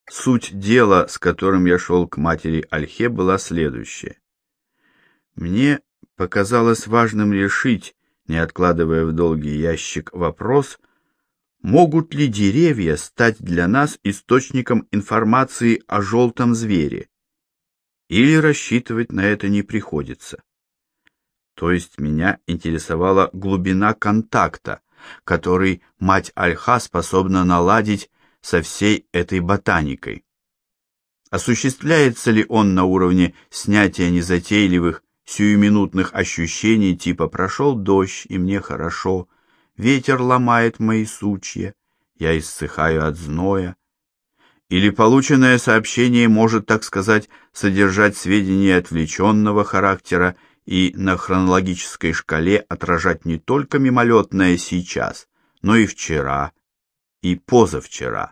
Суть дела, с которым я шел к матери Ольхе, была следующая. Мне показалось важным решить, не откладывая в долгий ящик, вопрос, могут ли деревья стать для нас источником информации о желтом звере, или рассчитывать на это не приходится. То есть меня интересовала глубина контакта, который мать Ольха способна наладить со всей этой ботаникой. Осуществляется ли он на уровне снятия незатейливых, сиюминутных ощущений типа «прошел дождь, и мне хорошо», «ветер ломает мои сучья, я иссыхаю от зноя», или полученное сообщение может, так сказать, содержать сведения отвлеченного характера и на хронологической шкале отражать не только мимолетное сейчас, но и вчера, и позавчера.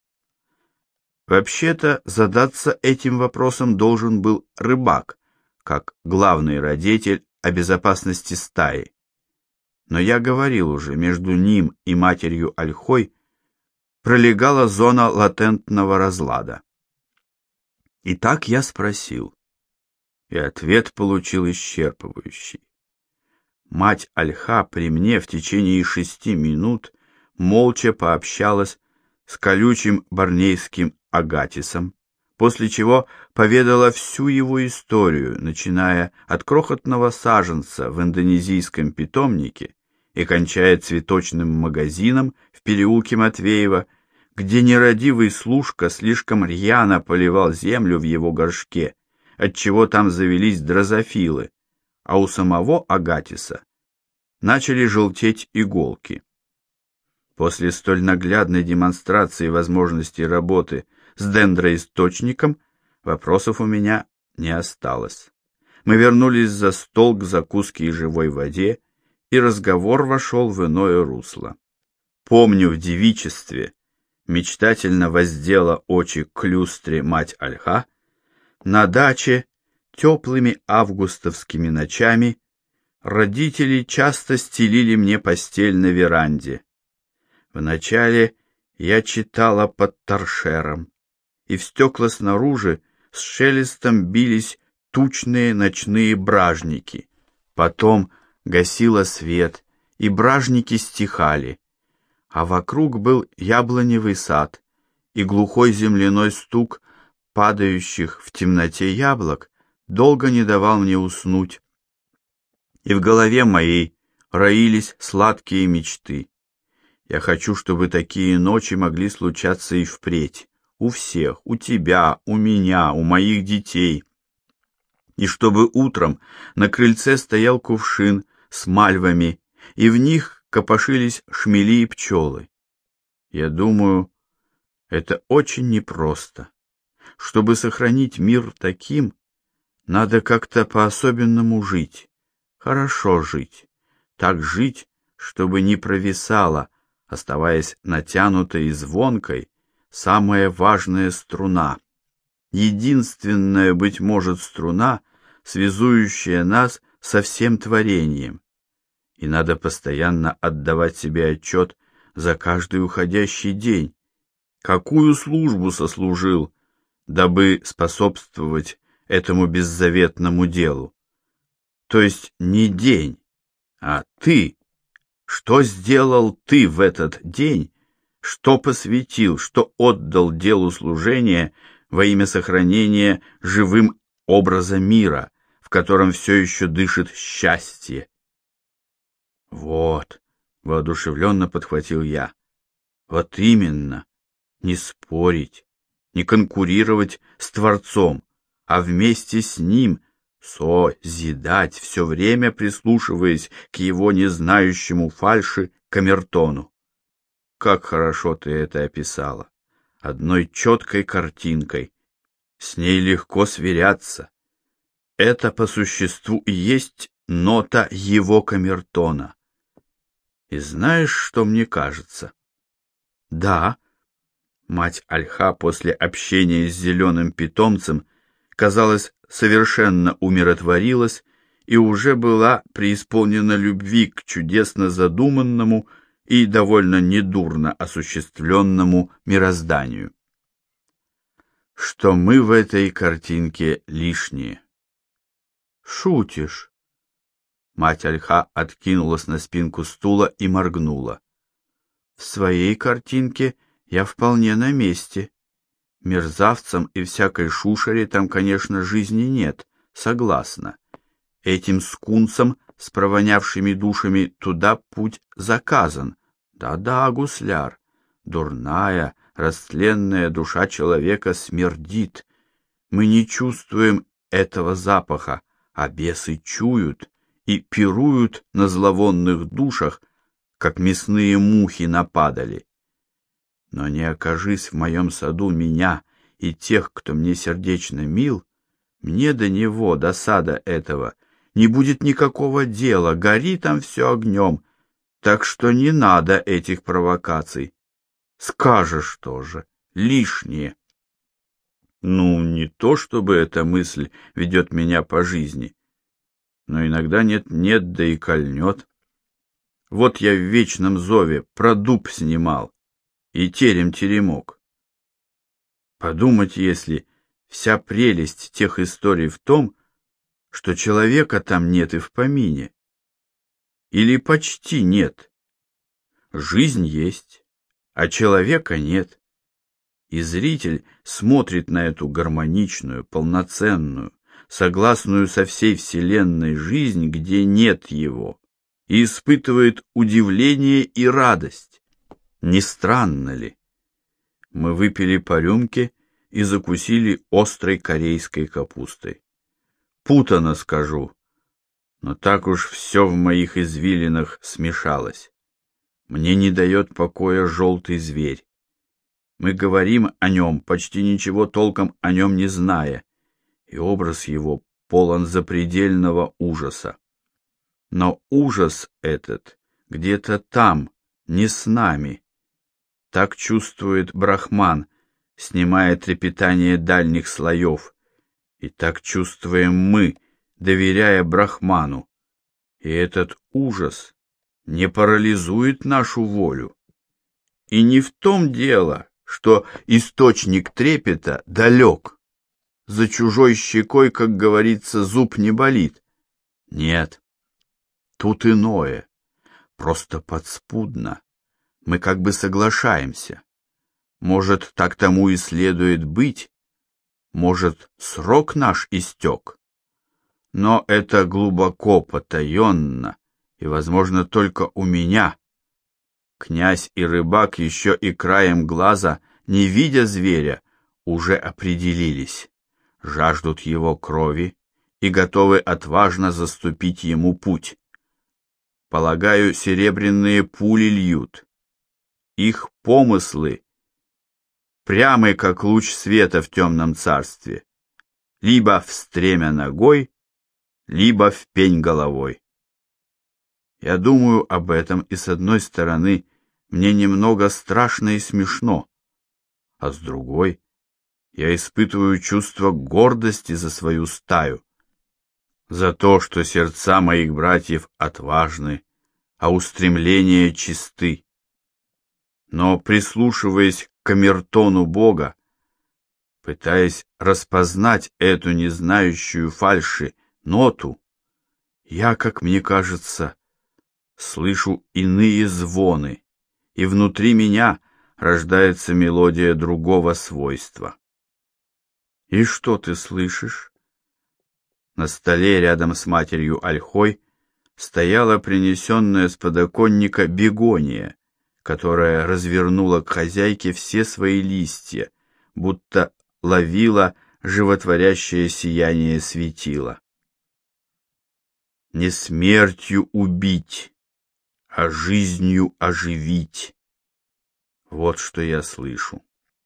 Вообще-то задаться этим вопросом должен был рыбак, как главный родитель о безопасности стаи. Но я говорил уже, между ним и матерью Ольхой пролегала зона латентного разлада. Итак, я спросил, и ответ получил исчерпывающий. Мать Ольха при мне в течение 6 минут молча пообщалась с колючим борнейским агатисом, после чего поведала всю его историю, начиная от крохотного саженца в индонезийском питомнике и кончая цветочным магазином в переулке Матвеева, где нерадивый служка слишком рьяно поливал землю в его горшке, отчего там завелись дрозофилы, а у самого агатиса начали желтеть иголки. После столь наглядной демонстрации возможностей работы с дендроисточником вопросов у меня не осталось. Мы вернулись за стол к закуске и живой воде, и разговор вошел в иное русло. Помню, в девичестве мечтательно воздела очи к люстре мать Ольха, на даче теплыми августовскими ночами родители часто стелили мне постель на веранде. Вначале я читала под торшером, и в стекла снаружи с шелестом бились тучные ночные бражники. Потом гасила свет, и бражники стихали, а вокруг был яблоневый сад, и глухой земляной стук падающих в темноте яблок долго не давал мне уснуть. И в голове моей роились сладкие мечты. Я хочу, чтобы такие ночи могли случаться и впредь. У всех, у тебя, у меня, у моих детей. И чтобы утром на крыльце стоял кувшин с мальвами, и в них копошились шмели и пчелы. Я думаю, это очень непросто. Чтобы сохранить мир таким, надо как-то по-особенному жить, хорошо жить, так жить, чтобы не провисала, оставаясь натянутой и звонкой, самая важная струна, единственная, быть может, струна, связующая нас со всем творением. И надо постоянно отдавать себе отчет за каждый уходящий день, какую службу сослужил, дабы способствовать этому беззаветному делу. То есть не день, а ты. Что сделал ты в этот день, что посвятил, что отдал делу служения во имя сохранения живым образа мира, в котором все еще дышит счастье? Вот, воодушевленно подхватил я, вот именно, не спорить, не конкурировать с Творцом, а вместе с Ним созидать, все время прислушиваясь к его незнающему фальши камертону. Как хорошо ты это описала, одной четкой картинкой. С ней легко сверяться. Это по существу и есть нота его камертона. И знаешь, что мне кажется? Да. Мать Ольха после общения с зеленым питомцем, казалось, совершенно умиротворилась и уже была преисполнена любви к чудесно задуманному и довольно недурно осуществленному мирозданию. что мы в этой картинке лишние. Шутишь? Мать Альха откинулась на спинку стула и моргнула. В своей картинке я вполне на месте. Мерзавцам и всякой шушере там, конечно, жизни нет, согласна. Этим скунсам с провонявшими душами туда путь заказан. Да-да, гусляр, дурная, растленная душа человека смердит. Мы не чувствуем этого запаха, а бесы чуют и пируют на зловонных душах, как мясные мухи нападали. Но не окажись в моем саду меня и тех, кто мне сердечно мил, мне до него, до сада этого, не будет никакого дела, гори там все огнем, так что не надо этих провокаций. Скажешь тоже, лишнее. Ну, не то чтобы эта мысль ведет меня по жизни, но иногда нет-нет, да и кольнет. Вот я в вечном зове про дуб снимал, и терем-теремок. Подумать, если вся прелесть тех историй в том, что человека там нет и в помине. Или почти нет. Жизнь есть, а человека нет. И зритель смотрит на эту гармоничную, полноценную, согласную со всей вселенной жизнь, где нет его, и испытывает удивление и радость. Не странно ли? Мы выпили по рюмке и закусили острой корейской капустой. Путано скажу, но так уж все в моих извилинах смешалось. Мне не дает покоя желтый зверь. Мы говорим о нем, почти ничего толком о нем не зная, и образ его полон запредельного ужаса. Но ужас этот где-то там, не с нами. Так чувствует Брахман, снимая трепетание дальних слоев, и так чувствуем мы, доверяя Брахману. И этот ужас не парализует нашу волю. И не в том дело, что источник трепета далек. За чужой щекой, как говорится, зуб не болит. Нет, тут иное, просто подспудно. Мы как бы соглашаемся. Может, так тому и следует быть, может, срок наш истек. Но это глубоко потаенно, и, возможно, только у меня. Князь и рыбак еще и краем глаза, не видя зверя, уже определились, жаждут его крови и готовы отважно заступить ему путь. Полагаю, серебряные пули льют. Их помыслы прямы, как луч света в темном царстве, либо в стремя ногой, либо в пень головой. Я думаю об этом, и с одной стороны мне немного страшно и смешно, а с другой я испытываю чувство гордости за свою стаю, за то, что сердца моих братьев отважны, а устремления чисты. Но, прислушиваясь к камертону Бога, пытаясь распознать эту незнающую фальши ноту, я, как мне кажется, слышу иные звоны, и внутри меня рождается мелодия другого свойства. И что ты слышишь? На столе рядом с матерью Ольхой стояла принесенная с подоконника бегония, которая развернула к хозяйке все свои листья, будто ловила животворящее сияние светила. Не смертью убить, а жизнью оживить. Вот что я слышу.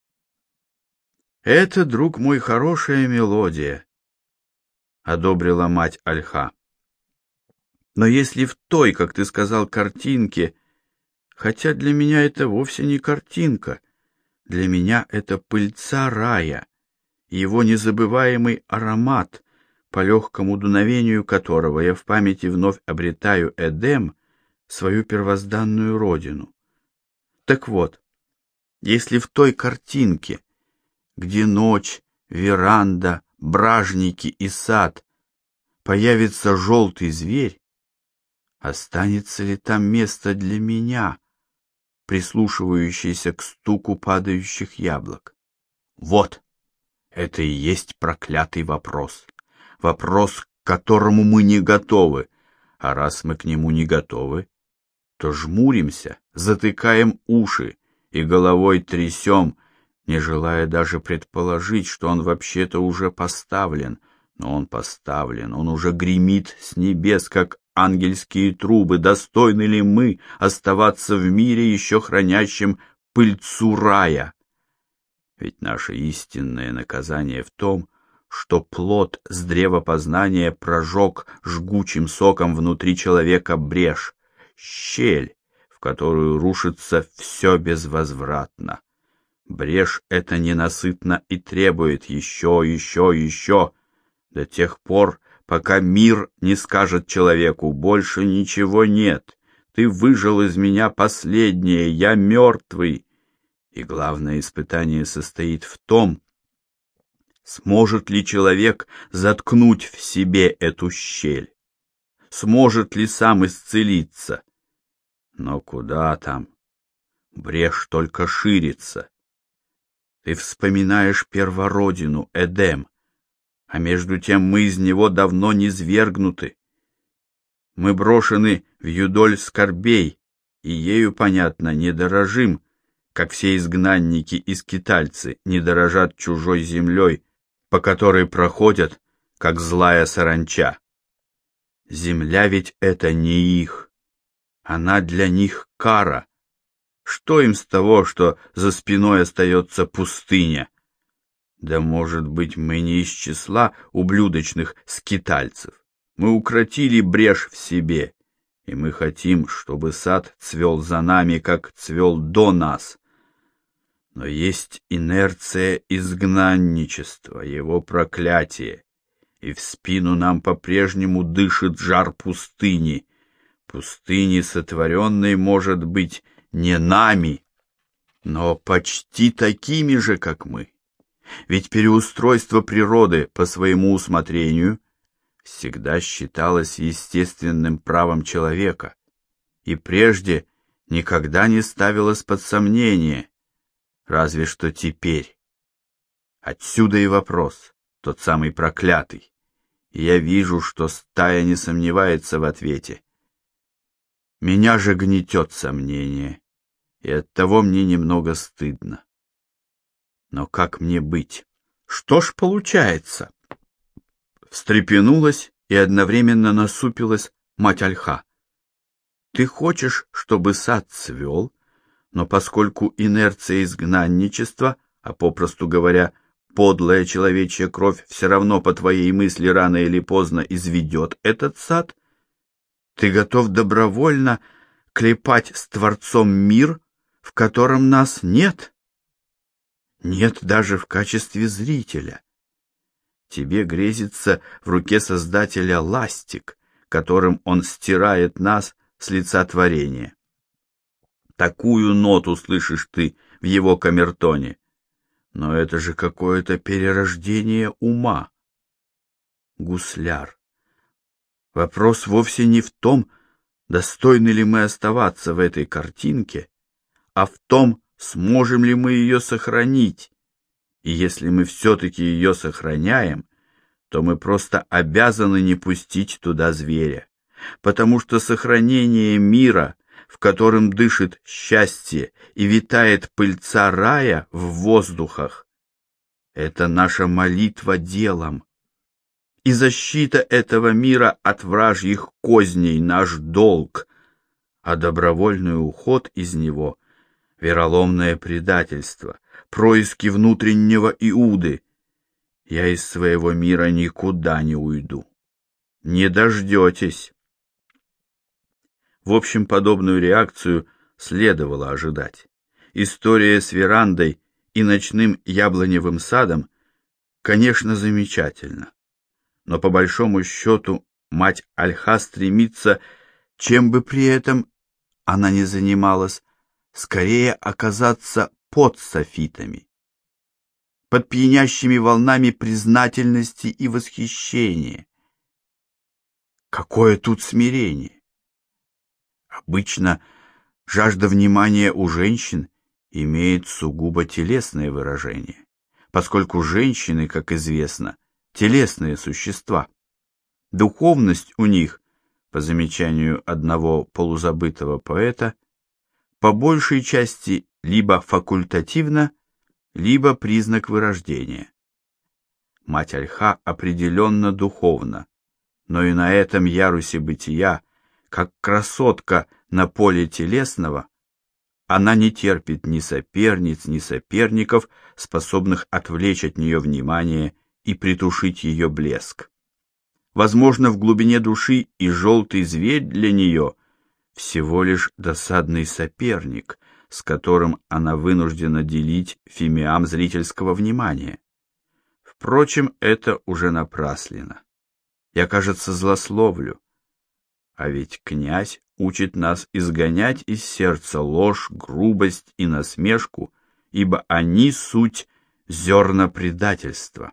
Это, друг мой, хорошая мелодия, одобрила мать Ольха. Но если в той, как ты сказал, картинке, хотя для меня это вовсе не картинка, для меня это пыльца рая, его незабываемый аромат, по легкому дуновению которого я в памяти вновь обретаю Эдем, свою первозданную родину. Так вот, если в той картинке, где ночь веранда, бражники и сад, появится желтый зверь, останется ли там место для меня, прислушивающийся к стуку падающих яблок? Вот, это и есть проклятый вопрос. Вопрос, к которому мы не готовы. А раз мы к нему не готовы, то жмуримся, затыкаем уши и головой трясем, не желая даже предположить, что он вообще-то уже поставлен. Но он поставлен, он уже гремит с небес, как ангельские трубы. Достойны ли мы оставаться в мире, еще хранящем пыльцу рая? Ведь наше истинное наказание в том, что плод с древа познания прожег жгучим соком внутри человека брешь, щель, в которую рушится все безвозвратно. Брешь эта ненасытна и требует еще, до тех пор, пока мир не скажет человеку: больше ничего нет, ты выжил из меня последнее, я мертвый. И главное испытание состоит в том, сможет ли человек заткнуть в себе эту щель, сможет ли сам исцелиться. Но куда там? Брешь только ширится. Ты вспоминаешь первородину, Эдем, а между тем мы из него давно низвергнуты. Мы брошены в юдоль скорбей, и ею, понятно, не дорожим, как все изгнанники и скитальцы не дорожат чужой землей, по которой проходят, как злая саранча. Земля ведь это не их, она для них кара. Что им с того, что за спиной остается пустыня? Да, может быть, мы не из числа ублюдочных скитальцев. Мы укротили брешь в себе, и мы хотим, чтобы сад цвел за нами, как цвел до нас. Но есть инерция изгнанничества, его проклятие, и в спину нам по-прежнему дышит жар пустыни. Пустыни, сотворенной, может быть, не нами, но почти такими же, как мы. Ведь переустройство природы по своему усмотрению всегда считалось естественным правом человека и прежде никогда не ставилось под сомнение, разве что теперь. Отсюда и вопрос, тот самый проклятый. И я вижу, что стая не сомневается в ответе. Меня же гнетет сомнение, и оттого мне немного стыдно. Но как мне быть? Что ж получается? Встрепенулась и одновременно насупилась мать Ольха. Ты хочешь, чтобы сад цвел, но поскольку инерция изгнанничества, а попросту говоря, подлая человечья кровь все равно по твоей мысли рано или поздно изведет этот сад, ты готов добровольно клепать с Творцом мир, в котором нас нет? Нет даже в качестве зрителя. Тебе грезится в руке Создателя ластик, которым он стирает нас с лица творения. Такую ноту слышишь ты в его камертоне. Но это же какое-то перерождение ума. Гусляр. Вопрос вовсе не в том, достойны ли мы оставаться в этой картинке, а в том, сможем ли мы ее сохранить. И если мы все-таки ее сохраняем, то мы просто обязаны не пустить туда зверя, потому что сохранение мира, в котором дышит счастье и витает пыльца рая в воздухах, это наша молитва делом. И защита этого мира от вражьих козней наш долг, а добровольный уход из него — вероломное предательство, происки внутреннего Иуды. Я из своего мира никуда не уйду. Не дождетесь. В общем, подобную реакцию следовало ожидать. История с верандой и ночным яблоневым садом, конечно, замечательна. Но по большому счету мать Ольха стремится, чем бы при этом она ни занималась, скорее оказаться под софитами. под пьянящими волнами признательности и восхищения. Какое тут смирение! Обычно жажда внимания у женщин имеет сугубо телесное выражение, поскольку женщины, как известно, телесные существа. Духовность у них, по замечанию одного полузабытого поэта, по большей части либо факультативна, либо признак вырождения. Мать Ольха определенно духовна, но и на этом ярусе бытия, как красотка на поле телесного, она не терпит ни соперниц, ни соперников, способных отвлечь от нее внимание и притушить ее блеск. Возможно, в глубине души и желтый зверь для нее всего лишь досадный соперник, с которым она вынуждена делить фимиам зрительского внимания. Впрочем, это уже напраслина. Я, кажется, злословлю. А ведь князь учит нас изгонять из сердца ложь, грубость и насмешку, ибо они суть зерна предательства.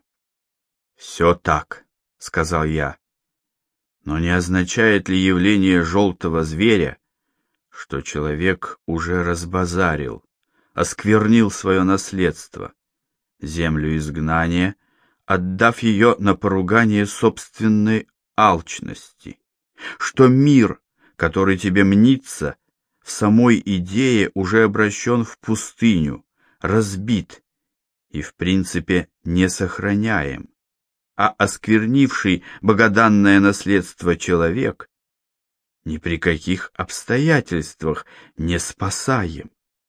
«Все так», — сказал я. «Но не означает ли явление желтого зверя, что человек уже разбазарил, осквернил свое наследство, землю изгнания, отдав ее на поругание собственной алчности, что мир, который тебе мнится, в самой идее уже обращен в пустыню, разбит и, в принципе, не сохраняем, а осквернивший богоданное наследство человек ни при каких обстоятельствах не спасаем.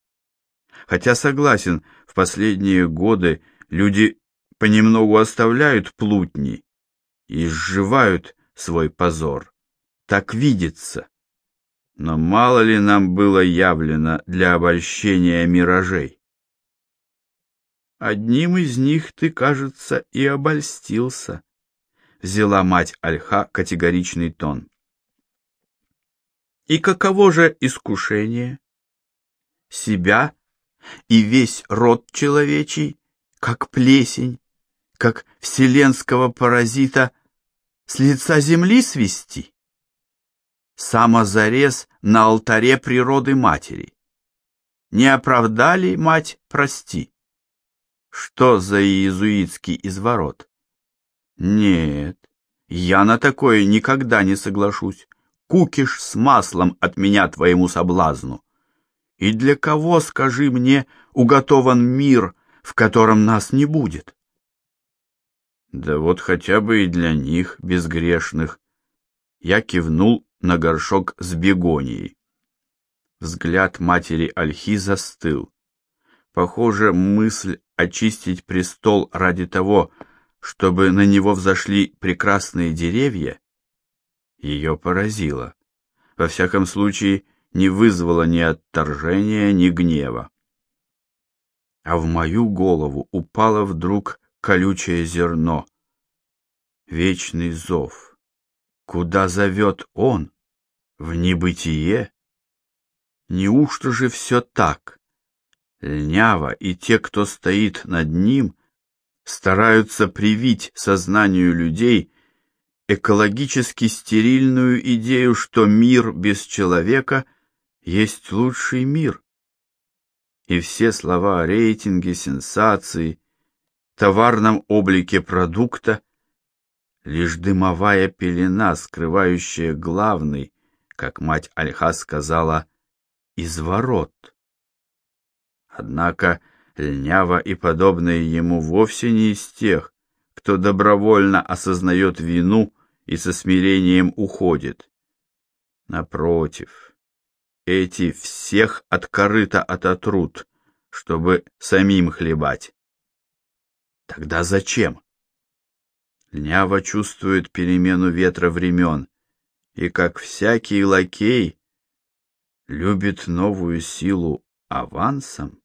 Хотя, согласен, в последние годы люди понемногу оставляют плутни и сживают свой позор. Так видится. Но мало ли нам было явлено для обольщения миражей. Одним из них ты, кажется, и обольстился, взяла мать Ольха категоричный тон. И каково же искушение? Себя и весь род человечий, как плесень, как вселенского паразита, с лица земли свести? Самозарез на алтаре природы матери. Не оправдали, мать, прости. Что за иезуитский изворот? Нет, я на такое никогда не соглашусь. Кукиш с маслом от меня твоему соблазну. И для кого, скажи мне, уготован мир, в котором нас не будет? Да вот хотя бы и для них, безгрешных. Я кивнул на горшок с бегонией. Взгляд матери Ольхи застыл. Похоже, мысль очистить престол ради того, чтобы на него взошли прекрасные деревья, ее поразила. Во всяком случае, не вызвала ни отторжения, ни гнева. А в мою голову упало вдруг колючее зерно. Вечный зов. Куда зовет он? В небытие? Неужто же все так? Лнява и те, кто стоит над ним, стараются привить сознанию людей экологически стерильную идею, что мир без человека есть лучший мир. И все слова о рейтинге, сенсации, товарном облике продукта — лишь дымовая пелена, скрывающая главный, как мать Ольха сказала, изворот. Однако Лнява и подобные ему вовсе не из тех, кто добровольно осознает вину и со смирением уходит. Напротив, эти всех от корыта ототрут, чтобы самим хлебать. Тогда зачем? Лнява чувствует перемену ветра времен и, как всякий лакей, любит новую силу авансом.